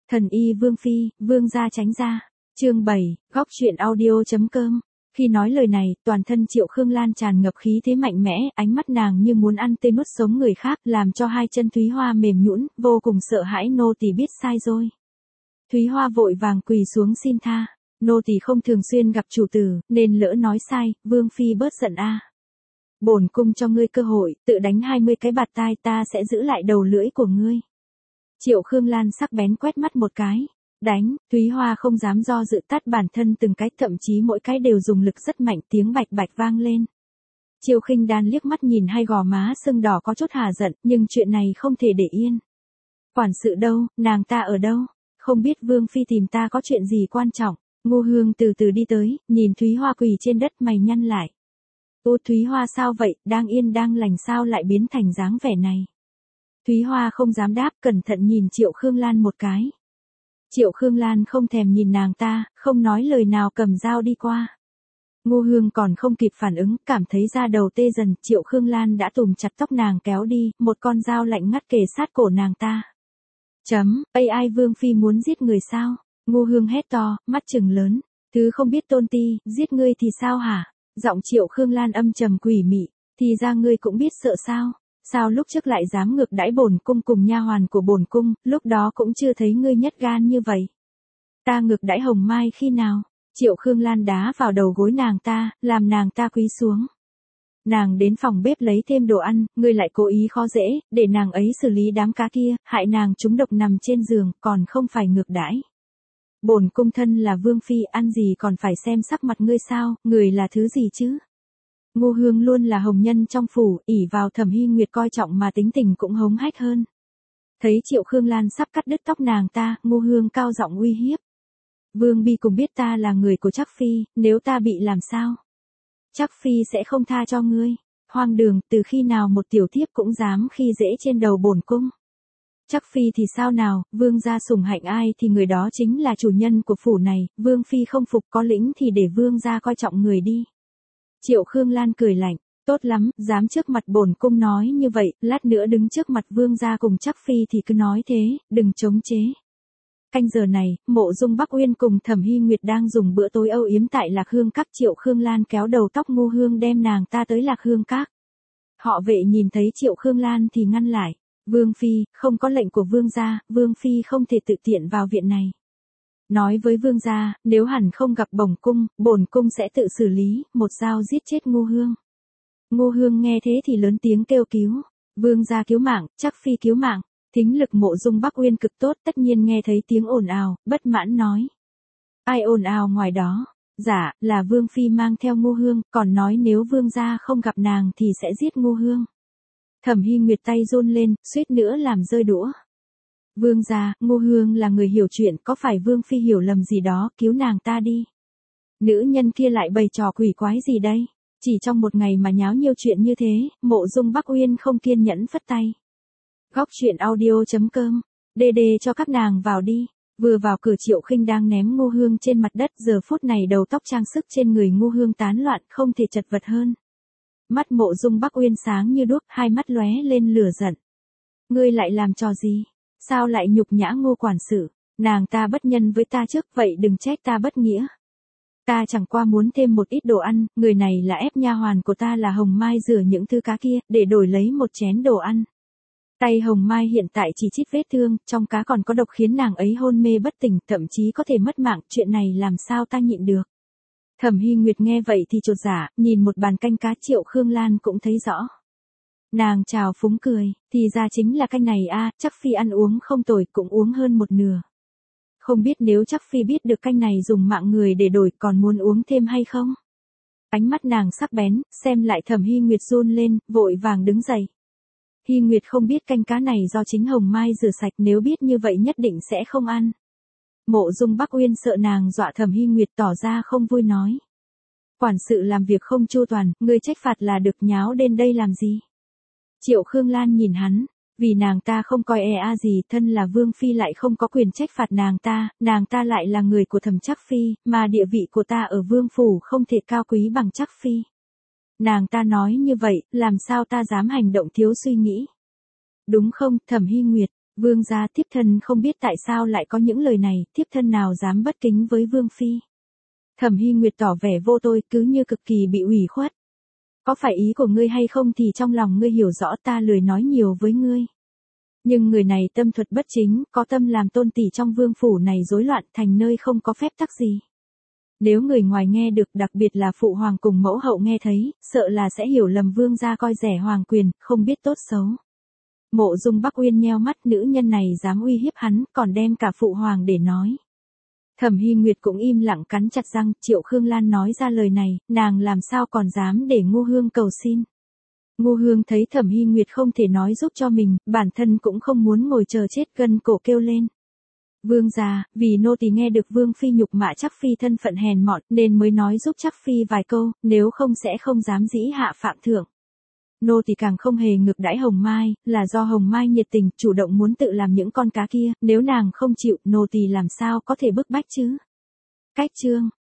Thần y Vương Phi, Vương gia tránh ra. Chương 7, góc truyện audio.com. Khi nói lời này, toàn thân Triệu Khương Lan tràn ngập khí thế mạnh mẽ, ánh mắt nàng như muốn ăn tươi nuốt sống người khác, làm cho hai chân Thúy Hoa mềm nhũn, vô cùng sợ hãi. Nô tỳ biết sai rồi. Thúy Hoa vội vàng quỳ xuống xin tha. Nô tỳ không thường xuyên gặp chủ tử, nên lỡ nói sai, Vương Phi bớt giận a. Bổn cung cho ngươi cơ hội, tự đánh 20 cái bạt tai, ta sẽ giữ lại đầu lưỡi của ngươi. Triệu Khương Lan sắc bén quét mắt một cái. Đánh, Thúy Hoa không dám do dự, tát bản thân từng cái, thậm chí mỗi cái đều dùng lực rất mạnh, tiếng bạch bạch vang lên. Triệu Khinh Đan liếc mắt nhìn hai gò má sưng đỏ có chút hà giận, nhưng chuyện này không thể để yên. Quản sự đâu, nàng ta ở đâu? Không biết Vương Phi tìm ta có chuyện gì quan trọng. Ngô Hương từ từ đi tới, nhìn Thúy Hoa quỳ trên đất, mày nhăn lại. Ô Thúy Hoa sao vậy, đang yên đang lành sao lại biến thành dáng vẻ này? Thúy Hoa không dám đáp, cẩn thận nhìn Triệu Khương Lan một cái. Triệu Khương Lan không thèm nhìn nàng ta, không nói lời nào, cầm dao đi qua. Ngô Hương còn không kịp phản ứng, cảm thấy da đầu tê dần, Triệu Khương Lan đã tùm chặt tóc nàng kéo đi, một con dao lạnh ngắt kề sát cổ nàng ta. AI Vương Phi muốn giết người sao? Ngô Hương hét to, mắt trừng lớn. Thứ không biết tôn ti, giết ngươi thì sao hả? Giọng Triệu Khương Lan âm trầm quỷ mị. Thì ra ngươi cũng biết sợ sao? Sao lúc trước lại dám ngược đãi bổn cung cùng nha hoàn của bổn cung, lúc đó cũng chưa thấy ngươi nhất gan như vậy. Ta ngược đãi Hồng Mai khi nào? Triệu Khương Lan đá vào đầu gối nàng ta, làm nàng ta cúi xuống. Nàng đến phòng bếp lấy thêm đồ ăn, ngươi lại cố ý khó dễ, để nàng ấy xử lý đám cá kia, hại nàng trúng độc nằm trên giường, còn không phải ngược đãi. Bổn cung thân là Vương Phi, ăn gì còn phải xem sắc mặt ngươi sao, người là thứ gì chứ? Ngô Hương luôn là hồng nhân trong phủ, ỷ vào Thẩm Hy Nguyệt coi trọng mà tính tình cũng hống hách hơn. Thấy Triệu Khương Lan sắp cắt đứt tóc nàng ta, Ngô Hương cao giọng uy hiếp. Vương Bi cùng biết ta là người của Trác Phi, nếu ta bị làm sao? Trác Phi sẽ không tha cho ngươi. Hoang đường, từ khi nào một tiểu thiếp cũng dám khi dễ trên đầu bổn cung? Trác Phi thì sao nào, Vương gia sủng hạnh ai thì người đó chính là chủ nhân của phủ này, Vương Phi không phục có lĩnh thì để Vương gia coi trọng người đi. Triệu Khương Lan cười lạnh, tốt lắm, dám trước mặt bổn cung nói như vậy, lát nữa đứng trước mặt Vương gia cùng Trác Phi thì cứ nói thế, đừng chống chế. Canh giờ này, Mộ Dung Bắc Uyên cùng Thẩm Hy Nguyệt đang dùng bữa tối âu yếm tại Lạc Hương Các. Triệu Khương Lan kéo đầu tóc Ngô Hương đem nàng ta tới Lạc Hương Các. Họ vệ nhìn thấy Triệu Khương Lan thì ngăn lại. Vương Phi, không có lệnh của Vương gia, Vương Phi không thể tự tiện vào viện này. Nói với Vương gia, nếu hẳn không gặp bổn cung sẽ tự xử lý, một dao giết chết Ngô Hương. Ngô Hương nghe thế thì lớn tiếng kêu cứu. Vương gia cứu mạng, Trác Phi cứu mạng. Thính lực Mộ Dung Bắc Uyên cực tốt, tất nhiên nghe thấy tiếng ồn ào, bất mãn nói. Ai ồn ào ngoài đó? Dạ, là Vương Phi mang theo Ngô Hương, còn nói nếu Vương gia không gặp nàng thì sẽ giết Ngô Hương. Thẩm Hy Nguyệt tay run lên, suýt nữa làm rơi đũa. Vương gia, Ngô Hương là người hiểu chuyện, có phải Vương Phi hiểu lầm gì đó, cứu nàng ta đi. Nữ nhân kia lại bày trò quỷ quái gì đây? Chỉ trong một ngày mà nháo nhiều chuyện như thế, Mộ Dung Bắc Uyên không kiên nhẫn phất tay. Góc truyện audio.com, đê cho các nàng vào đi. Vừa vào cửa Triệu Khinh đang ném Ngô Hương trên mặt đất, giờ phút này đầu tóc trang sức trên người Ngô Hương tán loạn, không thể chật vật hơn. Mắt Mộ Dung Bắc Uyên sáng như đuốc, hai mắt lóe lên lửa giận. Ngươi lại làm trò gì? Sao lại nhục nhã Ngô quản sự? Nàng ta bất nhân với ta trước, vậy đừng trách ta bất nghĩa. Ta chẳng qua muốn thêm một ít đồ ăn, người này là ép nha hoàn của ta là Hồng Mai rửa những thứ cá kia, để đổi lấy một chén đồ ăn. Tay Hồng Mai hiện tại chỉ chít vết thương, trong cá còn có độc khiến nàng ấy hôn mê bất tỉnh, thậm chí có thể mất mạng, chuyện này làm sao ta nhịn được. Thẩm Hy Nguyệt nghe vậy thì chột dạ, nhìn một bàn canh cá Triệu Khương Lan cũng thấy rõ. Nàng chào phúng cười, thì ra chính là canh này a, Trác Phi ăn uống không tồi, cũng uống hơn một nửa. Không biết nếu Trác Phi biết được canh này dùng mạng người để đổi còn muốn uống thêm hay không? Ánh mắt nàng sắc bén, xem lại Thẩm Hy Nguyệt run lên, vội vàng đứng dậy. Hy Nguyệt không biết canh cá này do chính Hồng Mai rửa sạch, nếu biết như vậy nhất định sẽ không ăn. Mộ Dung Bắc Uyên sợ nàng dọa Thẩm Hy Nguyệt, tỏ ra không vui nói. Quản sự làm việc không chu toàn, ngươi trách phạt là được, nháo đến đây làm gì? Triệu Khương Lan nhìn hắn, vì nàng ta không coi gì, thân là Vương Phi lại không có quyền trách phạt nàng ta lại là người của Thẩm Trác Phi, mà địa vị của ta ở Vương Phủ không thể cao quý bằng Trác Phi. Nàng ta nói như vậy, làm sao ta dám hành động thiếu suy nghĩ? Đúng không, Thẩm Hy Nguyệt? Vương gia, thiếp thân không biết tại sao lại có những lời này, thiếp thân nào dám bất kính với vương phi. Thẩm Hy Nguyệt tỏ vẻ vô tội, cứ như cực kỳ bị ủy khuất. Có phải ý của ngươi hay không thì trong lòng ngươi hiểu rõ, ta lười nói nhiều với ngươi. Nhưng người này tâm thuật bất chính, có tâm làm tôn tỷ trong vương phủ này rối loạn thành nơi không có phép tắc gì. Nếu người ngoài nghe được, đặc biệt là phụ hoàng cùng mẫu hậu nghe thấy, sợ là sẽ hiểu lầm vương gia coi rẻ hoàng quyền, không biết tốt xấu. Mộ Dung Bắc Uyên nheo mắt, nữ nhân này dám uy hiếp hắn, còn đem cả phụ hoàng để nói. Thẩm Hy Nguyệt cũng im lặng cắn chặt răng, Triệu Khương Lan nói ra lời này, nàng làm sao còn dám để Ngô Hương cầu xin. Ngô Hương thấy Thẩm Hy Nguyệt không thể nói giúp cho mình, bản thân cũng không muốn ngồi chờ chết, gân cổ kêu lên. Vương gia, vì nô tỳ nghe được vương phi nhục mạ Trác phi thân phận hèn mọn nên mới nói giúp Trác phi vài câu, nếu không sẽ không dám dĩ hạ phạm thượng. Nô tỳ càng không hề ngược đãi Hồng Mai, là do Hồng Mai nhiệt tình, chủ động muốn tự làm những con cá kia, nếu nàng không chịu, nô tỳ làm sao có thể bức bách chứ. Cách chương